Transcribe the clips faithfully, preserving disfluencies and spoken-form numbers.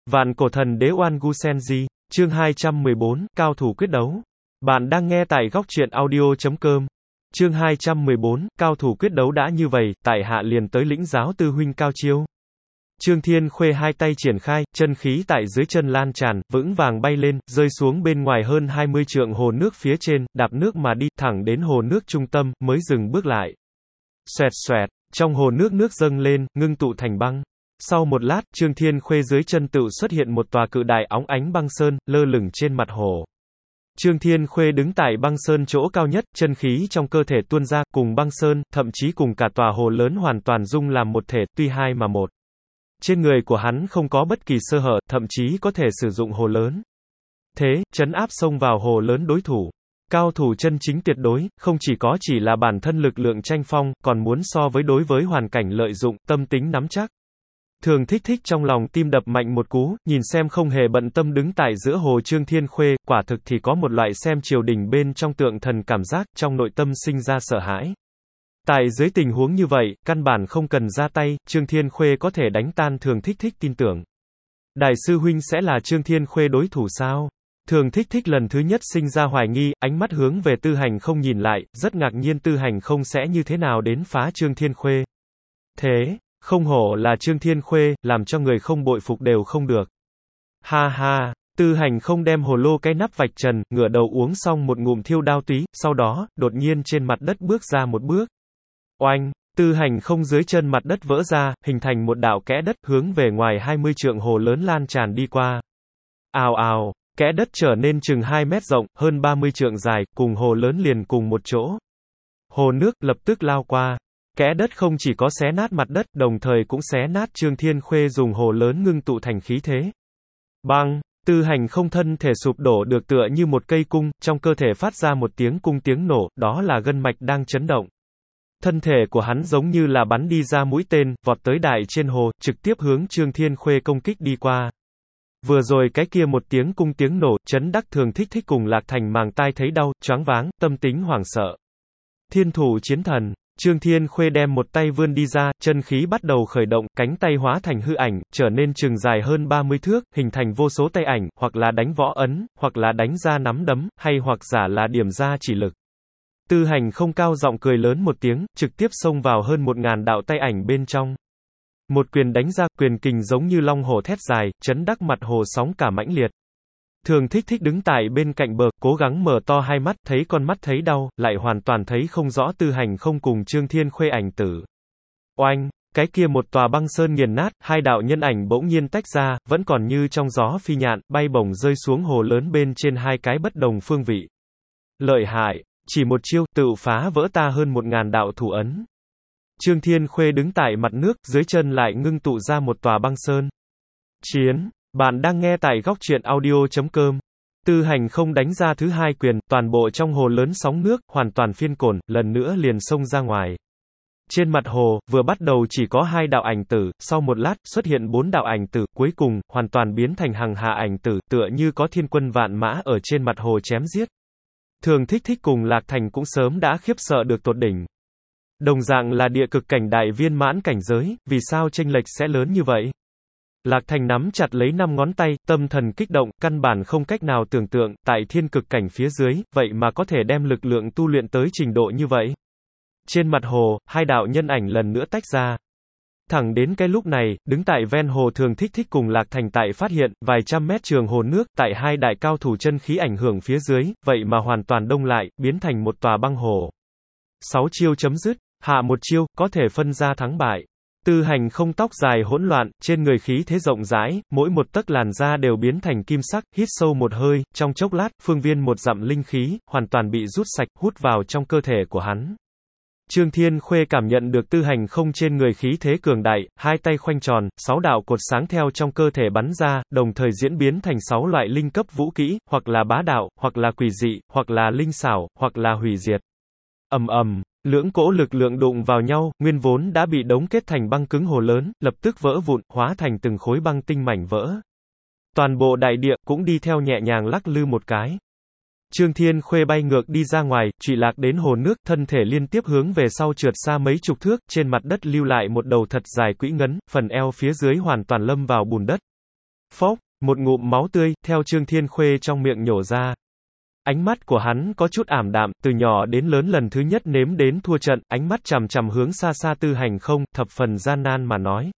Vạn cổ thần đế Oan Gu Senji, chương hai trăm mười bốn, cao thủ quyết đấu. Bạn đang nghe tại góc truyện audio chấm com. Chương hai trăm mười bốn, cao thủ quyết đấu đã như vậy, tại hạ liền tới lĩnh giáo tư huynh cao chiêu. Trương Thiên Khuê hai tay triển khai, chân khí tại dưới chân lan tràn, vững vàng bay lên, rơi xuống bên ngoài hơn hai mươi trượng hồ nước phía trên, đạp nước mà đi, thẳng đến hồ nước trung tâm, mới dừng bước lại. Xoẹt xoẹt, trong hồ nước nước dâng lên, ngưng tụ thành băng. Sau một lát, Trương Thiên Khuê dưới chân tự xuất hiện một tòa cự đại óng ánh băng sơn, lơ lửng trên mặt hồ. Trương Thiên Khuê đứng tại băng sơn chỗ cao nhất, chân khí trong cơ thể tuôn ra, cùng băng sơn, thậm chí cùng cả tòa hồ lớn hoàn toàn dung làm một thể, tuy hai mà một. Trên người của hắn không có bất kỳ sơ hở, thậm chí có thể sử dụng hồ lớn. Thế, trấn áp xông vào hồ lớn đối thủ. Cao thủ chân chính tuyệt đối, không chỉ có chỉ là bản thân lực lượng tranh phong, còn muốn so với đối với hoàn cảnh lợi dụng, tâm tính nắm chắc. Thường Thích Thích trong lòng tim đập mạnh một cú, nhìn xem không hề bận tâm đứng tại giữa hồ Trương Thiên Khuê, quả thực thì có một loại xem triều đình bên trong tượng thần cảm giác, trong nội tâm sinh ra sợ hãi. Tại dưới tình huống như vậy, căn bản không cần ra tay, Trương Thiên Khuê có thể đánh tan Thường Thích Thích tin tưởng. Đại sư huynh sẽ là Trương Thiên Khuê đối thủ sao? Thường Thích Thích lần thứ nhất sinh ra hoài nghi, ánh mắt hướng về Tư Hành không nhìn lại, rất ngạc nhiên Tư Hành không sẽ như thế nào đến phá Trương Thiên Khuê. Thế, không hổ là Trương Thiên Khuê, làm cho người không bội phục đều không được. Ha ha, Tư Hành không đem hồ lô cái nắp vạch trần, ngửa đầu uống xong một ngụm thiêu đao túy, sau đó, đột nhiên trên mặt đất bước ra một bước. Oanh, Tư Hành không dưới chân mặt đất vỡ ra, hình thành một đạo kẽ đất hướng về ngoài hai mươi trượng hồ lớn lan tràn đi qua. Ào ào, kẽ đất trở nên chừng hai mét rộng, hơn ba mươi trượng dài, cùng hồ lớn liền cùng một chỗ. Hồ nước lập tức lao qua. Kẽ đất không chỉ có xé nát mặt đất, đồng thời cũng xé nát Trương Thiên Khuê dùng hồ lớn ngưng tụ thành khí thế. Bang, Tư Hành không thân thể sụp đổ được tựa như một cây cung, trong cơ thể phát ra một tiếng cung tiếng nổ, đó là gân mạch đang chấn động. Thân thể của hắn giống như là bắn đi ra mũi tên, vọt tới đại trên hồ, trực tiếp hướng Trương Thiên Khuê công kích đi qua. Vừa rồi cái kia một tiếng cung tiếng nổ, chấn đắc Thường Thích Thích cùng Lạc Thành màng tai thấy đau, choáng váng, tâm tính hoảng sợ. Thiên thủ chiến thần. Trương Thiên Khuê đem một tay vươn đi ra, chân khí bắt đầu khởi động, cánh tay hóa thành hư ảnh, trở nên chừng dài hơn ba mươi thước, hình thành vô số tay ảnh, hoặc là đánh võ ấn, hoặc là đánh ra nắm đấm, hay hoặc giả là điểm ra chỉ lực. Tư Hành không cao giọng cười lớn một tiếng, trực tiếp xông vào hơn một ngàn đạo tay ảnh bên trong. Một quyền đánh ra, quyền kình giống như long hổ thét dài, chấn đắc mặt hồ sóng cả mãnh liệt. Thường Thích Thích đứng tại bên cạnh bờ, cố gắng mở to hai mắt, thấy con mắt thấy đau, lại hoàn toàn thấy không rõ Tư Hành không cùng Trương Thiên Khuê ảnh tử. Oanh, cái kia một tòa băng sơn nghiền nát, hai đạo nhân ảnh bỗng nhiên tách ra, vẫn còn như trong gió phi nhạn, bay bổng rơi xuống hồ lớn bên trên hai cái bất đồng phương vị. Lợi hại, chỉ một chiêu, tự phá vỡ ta hơn một ngàn đạo thủ ấn. Trương Thiên Khuê đứng tại mặt nước, dưới chân lại ngưng tụ ra một tòa băng sơn. Chiến. Bạn đang nghe tại góc truyện audio chấm com. Tư Hành không đánh ra thứ hai quyền, toàn bộ trong hồ lớn sóng nước, hoàn toàn phiên cổn, lần nữa liền xông ra ngoài. Trên mặt hồ, vừa bắt đầu chỉ có hai đạo ảnh tử, sau một lát, xuất hiện bốn đạo ảnh tử, cuối cùng, hoàn toàn biến thành hằng hà ảnh tử, tựa như có thiên quân vạn mã ở trên mặt hồ chém giết. Thường Thích Thích cùng Lạc Thành cũng sớm đã khiếp sợ được tột đỉnh. Đồng dạng là địa cực cảnh đại viên mãn cảnh giới, vì sao chênh lệch sẽ lớn như vậy? Lạc Thành nắm chặt lấy năm ngón tay, tâm thần kích động, căn bản không cách nào tưởng tượng, tại thiên cực cảnh phía dưới, vậy mà có thể đem lực lượng tu luyện tới trình độ như vậy. Trên mặt hồ, hai đạo nhân ảnh lần nữa tách ra. Thẳng đến cái lúc này, đứng tại ven hồ Thường Thích Thích cùng Lạc Thành tại phát hiện, vài trăm mét trường hồ nước, tại hai đại cao thủ chân khí ảnh hưởng phía dưới, vậy mà hoàn toàn đông lại, biến thành một tòa băng hồ. Sáu chiêu chấm dứt, hạ một chiêu, có thể phân ra thắng bại. Tư Hành không tóc dài hỗn loạn, trên người khí thế rộng rãi, mỗi một tấc làn da đều biến thành kim sắc, hít sâu một hơi, trong chốc lát, phương viên một dặm linh khí, hoàn toàn bị rút sạch, hút vào trong cơ thể của hắn. Trương Thiên Khuê cảm nhận được Tư Hành không trên người khí thế cường đại, hai tay khoanh tròn, sáu đạo cột sáng theo trong cơ thể bắn ra, đồng thời diễn biến thành sáu loại linh cấp vũ kỹ, hoặc là bá đạo, hoặc là quỷ dị, hoặc là linh xảo, hoặc là hủy diệt. Ầm ầm. Lưỡng cỗ lực lượng đụng vào nhau, nguyên vốn đã bị đóng kết thành băng cứng hồ lớn, lập tức vỡ vụn, hóa thành từng khối băng tinh mảnh vỡ. Toàn bộ đại địa cũng đi theo nhẹ nhàng lắc lư một cái. Trương Thiên Khuê bay ngược đi ra ngoài, trụy lạc đến hồ nước, thân thể liên tiếp hướng về sau trượt xa mấy chục thước, trên mặt đất lưu lại một đầu thật dài quỹ ngấn, phần eo phía dưới hoàn toàn lâm vào bùn đất. Phốc, một ngụm máu tươi, theo Trương Thiên Khuê trong miệng nhổ ra. Ánh mắt của hắn có chút ảm đạm, từ nhỏ đến lớn lần thứ nhất nếm đến thua trận, ánh mắt chằm chằm hướng xa xa Tư Hành Không, thập phần gian nan mà nói.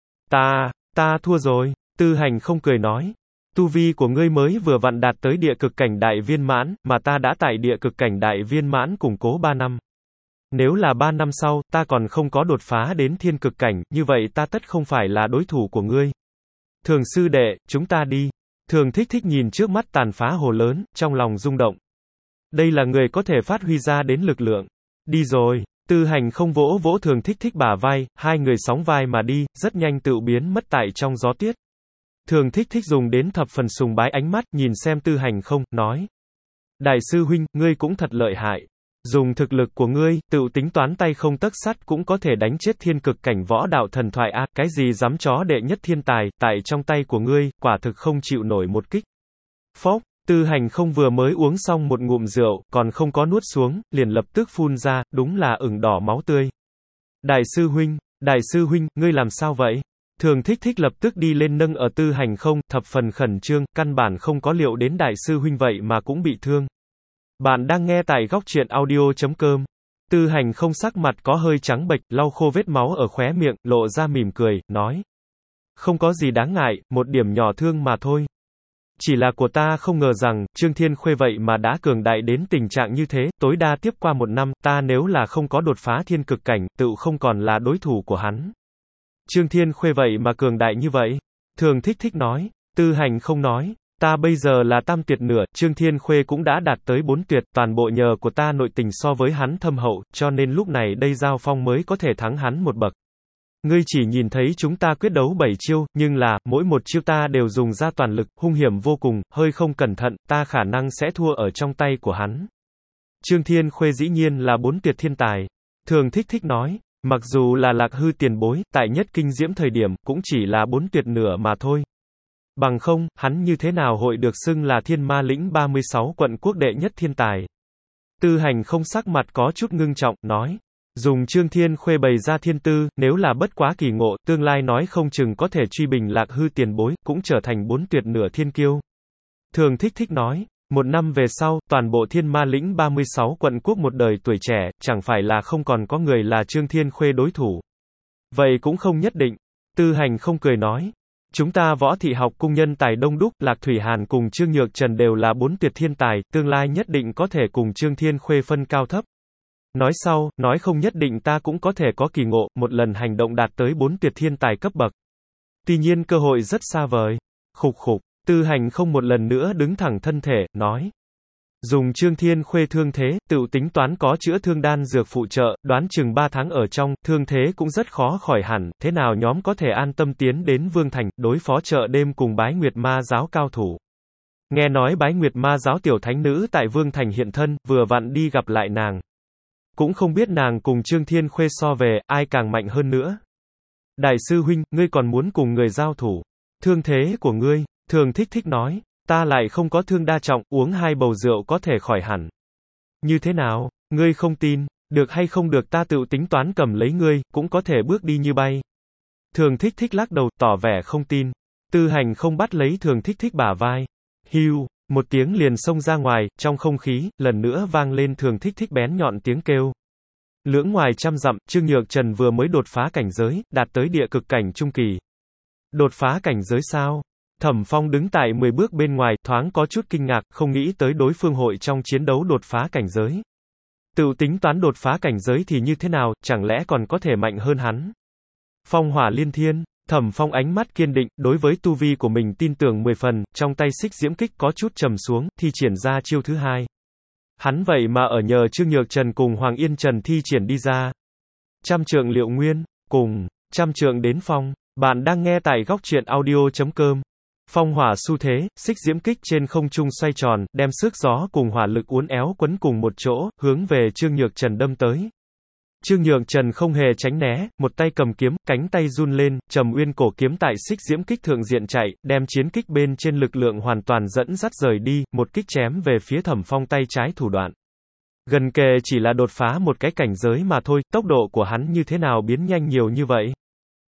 Ta, ta thua rồi, Tư Hành Không cười nói. Tu vi của ngươi mới vừa vặn đạt tới địa cực cảnh đại viên mãn, mà ta đã tại địa cực cảnh đại viên mãn củng cố ba năm. Nếu là ba năm sau, ta còn không có đột phá đến thiên cực cảnh, như vậy ta tất không phải là đối thủ của ngươi. Thường sư đệ, chúng ta đi. Thường Thích Thích nhìn trước mắt tàn phá hồ lớn, trong lòng rung động. Đây là người có thể phát huy ra đến lực lượng. Đi rồi, Tư Hành Không vỗ vỗ Thường Thích Thích bả vai, hai người sóng vai mà đi, rất nhanh tự biến mất tại trong gió tuyết. Thường Thích Thích dùng đến thập phần sùng bái ánh mắt, nhìn xem Tư Hành Không, nói. Đại sư huynh, ngươi cũng thật lợi hại. Dùng thực lực của ngươi, tự tính toán tay không tấc sắt cũng có thể đánh chết thiên cực cảnh võ đạo thần thoại a, cái gì dám chó đệ nhất thiên tài, tại trong tay của ngươi, quả thực không chịu nổi một kích. Phốc, Tư Hành Không vừa mới uống xong một ngụm rượu, còn không có nuốt xuống, liền lập tức phun ra, đúng là ửng đỏ máu tươi. Đại sư huynh, đại sư huynh, ngươi làm sao vậy? Thường Thích Thích lập tức đi lên nâng ở Tư Hành Không, thập phần khẩn trương, căn bản không có liệu đến đại sư huynh vậy mà cũng bị thương. Bạn đang nghe tại góc truyện audio chấm com. Tư Hành Không sắc mặt có hơi trắng bệch, lau khô vết máu ở khóe miệng, lộ ra mỉm cười, nói. Không có gì đáng ngại, một điểm nhỏ thương mà thôi. Chỉ là của ta không ngờ rằng, Trương Thiên Khuê vậy mà đã cường đại đến tình trạng như thế, tối đa tiếp qua một năm, ta nếu là không có đột phá thiên cực cảnh, tự không còn là đối thủ của hắn. Trương Thiên Khuê vậy mà cường đại như vậy. Thường Thích Thích nói. Tư Hành Không nói. Ta bây giờ là tam tuyệt nửa, Trương Thiên Khuê cũng đã đạt tới bốn tuyệt, toàn bộ nhờ của ta nội tình so với hắn thâm hậu, cho nên lúc này đây giao phong mới có thể thắng hắn một bậc. Ngươi chỉ nhìn thấy chúng ta quyết đấu bảy chiêu, nhưng là, mỗi một chiêu ta đều dùng ra toàn lực, hung hiểm vô cùng, hơi không cẩn thận, ta khả năng sẽ thua ở trong tay của hắn. Trương Thiên Khuê dĩ nhiên là bốn tuyệt thiên tài. Thường Thích Thích nói, mặc dù là Lạc Hư tiền bối, tại nhất kinh diễm thời điểm, cũng chỉ là bốn tuyệt nửa mà thôi. Bằng không, hắn như thế nào hội được xưng là thiên ma lĩnh ba mươi sáu quận quốc đệ nhất thiên tài. Tư Hành Không sắc mặt có chút ngưng trọng, nói. Dùng Trương Thiên Khuê bày ra thiên tư, nếu là bất quá kỳ ngộ, tương lai nói không chừng có thể truy bình Lạc Hư tiền bối, cũng trở thành bốn tuyệt nửa thiên kiêu. Thường Thích Thích nói. Một năm về sau, toàn bộ thiên ma lĩnh ba mươi sáu quận quốc một đời tuổi trẻ, chẳng phải là không còn có người là Trương Thiên Khuê đối thủ. Vậy cũng không nhất định. Tư Hành Không cười nói. Chúng ta Võ Thị học cung nhân tài đông đúc, Lạc Thủy Hàn cùng Trương Nhược Trần đều là bốn tuyệt thiên tài, tương lai nhất định có thể cùng Trương Thiên Khuê phân cao thấp. Nói sau, nói không nhất định ta cũng có thể có kỳ ngộ, một lần hành động đạt tới bốn tuyệt thiên tài cấp bậc. Tuy nhiên cơ hội rất xa vời. Khục khục, Tư Hành Không một lần nữa đứng thẳng thân thể, nói. Dùng Trương Thiên Khuê thương thế, tự tính toán có chữa thương đan dược phụ trợ, đoán chừng ba tháng ở trong, thương thế cũng rất khó khỏi hẳn, thế nào nhóm có thể an tâm tiến đến Vương Thành, đối phó chợ đêm cùng Bái Nguyệt Ma giáo cao thủ. Nghe nói Bái Nguyệt Ma giáo tiểu thánh nữ tại Vương Thành hiện thân, vừa vặn đi gặp lại nàng. Cũng không biết nàng cùng Trương Thiên Khuê so về, ai càng mạnh hơn nữa. Đại sư huynh, ngươi còn muốn cùng người giao thủ. Thương thế của ngươi, Thường Thích Thích nói. Ta lại không có thương đa trọng, uống hai bầu rượu có thể khỏi hẳn. Như thế nào? Ngươi không tin, được hay không được ta tự tính toán cầm lấy ngươi, cũng có thể bước đi như bay. Thường Thích Thích lắc đầu, tỏ vẻ không tin. Tư Hành Không bắt lấy Thường Thích Thích bả vai. Hiu, một tiếng liền xông ra ngoài, trong không khí, lần nữa vang lên Thường Thích Thích bén nhọn tiếng kêu. Lưỡng ngoài trăm dặm, Trương Nhược Trần vừa mới đột phá cảnh giới, đạt tới địa cực cảnh trung kỳ. Đột phá cảnh giới sao? Thẩm Phong đứng tại mười bước bên ngoài, thoáng có chút kinh ngạc, không nghĩ tới đối phương hội trong chiến đấu đột phá cảnh giới. Tự tính toán đột phá cảnh giới thì như thế nào, chẳng lẽ còn có thể mạnh hơn hắn? Phong hỏa liên thiên, Thẩm Phong ánh mắt kiên định, đối với tu vi của mình tin tưởng mười phần, trong tay xích diễm kích có chút trầm xuống, thi triển ra chiêu thứ hai. Hắn vậy mà ở nhờ Trương Nhược Trần cùng Hoàng Yên Trần thi triển đi ra. Trăm trượng liệu nguyên, cùng, trăm trượng đến phong, bạn đang nghe tại góc truyện audio chấm com. Phong hỏa xu thế, xích diễm kích trên không trung xoay tròn, đem sức gió cùng hỏa lực uốn éo quấn cùng một chỗ, hướng về Trương Nhược Trần đâm tới. Trương Nhược Trần không hề tránh né, một tay cầm kiếm, cánh tay run lên, Trầm Uyên cổ kiếm tại xích diễm kích thượng diện chạy, đem chiến kích bên trên lực lượng hoàn toàn dẫn dắt rời đi, một kích chém về phía Thẩm Phong tay trái thủ đoạn. Gần kề chỉ là đột phá một cái cảnh giới mà thôi, tốc độ của hắn như thế nào biến nhanh nhiều như vậy?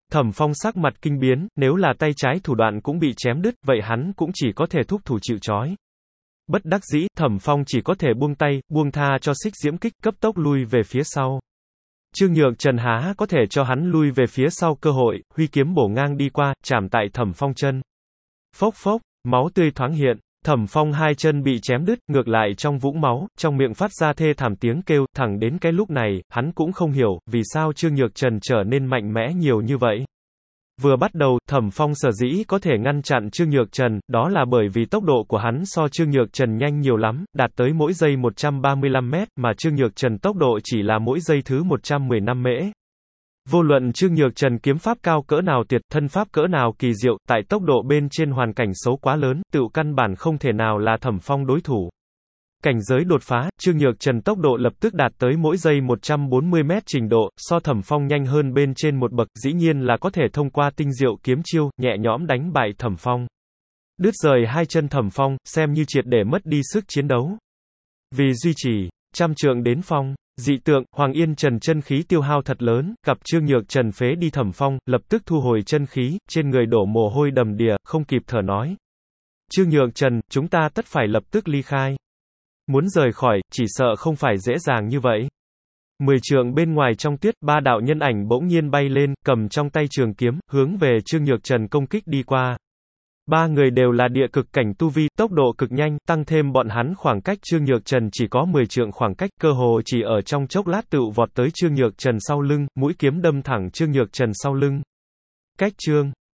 Thẩm Phong sắc mặt kinh biến, nếu là tay trái thủ đoạn cũng bị chém đứt, vậy hắn cũng chỉ có thể thúc thủ chịu trói. Bất đắc dĩ, Thẩm Phong chỉ có thể buông tay, buông tha cho Xích Diễm Kích, cấp tốc lui về phía sau. Trương Nhược Trần há có thể cho hắn lui về phía sau cơ hội, huy kiếm bổ ngang đi qua, chạm tại Thẩm Phong chân. Phốc phốc, máu tươi thoáng hiện, Thẩm Phong hai chân bị chém đứt, ngược lại trong vũng máu, trong miệng phát ra thê thảm tiếng kêu, thẳng đến cái lúc này, hắn cũng không hiểu, vì sao Trương Nhược Trần trở nên mạnh mẽ nhiều như vậy. Vừa bắt đầu, Thẩm Phong sở dĩ có thể ngăn chặn Trương Nhược Trần, đó là bởi vì tốc độ của hắn so Trương Nhược Trần nhanh nhiều lắm, đạt tới mỗi giây một trăm ba mươi lăm mét, mà Trương Nhược Trần tốc độ chỉ là mỗi giây thứ một trăm mười lăm mễ. Vô luận Trương Nhược Trần kiếm pháp cao cỡ nào tuyệt, thân pháp cỡ nào kỳ diệu, tại tốc độ bên trên hoàn cảnh xấu quá lớn, tựu căn bản không thể nào là Thẩm Phong đối thủ. Cảnh giới đột phá, Trương Nhược Trần tốc độ lập tức đạt tới mỗi giây một trăm bốn mươi mét trình độ, so Thẩm Phong nhanh hơn bên trên một bậc, dĩ nhiên là có thể thông qua tinh diệu kiếm chiêu, nhẹ nhõm đánh bại Thẩm Phong. Đứt rời hai chân Thẩm Phong, xem như triệt để mất đi sức chiến đấu. Vì duy trì trăm trượng đến phong, dị tượng, Hoàng Yên Trần chân khí tiêu hao thật lớn, gặp Trương Nhược Trần phế đi Thẩm Phong, lập tức thu hồi chân khí, trên người đổ mồ hôi đầm đìa, không kịp thở nói. Trương Nhược Trần, chúng ta tất phải lập tức ly khai. Muốn rời khỏi, chỉ sợ không phải dễ dàng như vậy. Mười trượng bên ngoài trong tuyết, ba đạo nhân ảnh bỗng nhiên bay lên, cầm trong tay trường kiếm, hướng về Trương Nhược Trần công kích đi qua. Ba người đều là địa cực cảnh tu vi, tốc độ cực nhanh, tăng thêm bọn hắn khoảng cách Trương Nhược Trần chỉ có mười trượng khoảng cách, cơ hồ chỉ ở trong chốc lát tựu vọt tới Trương Nhược Trần sau lưng, mũi kiếm đâm thẳng Trương Nhược Trần sau lưng. Cách Trương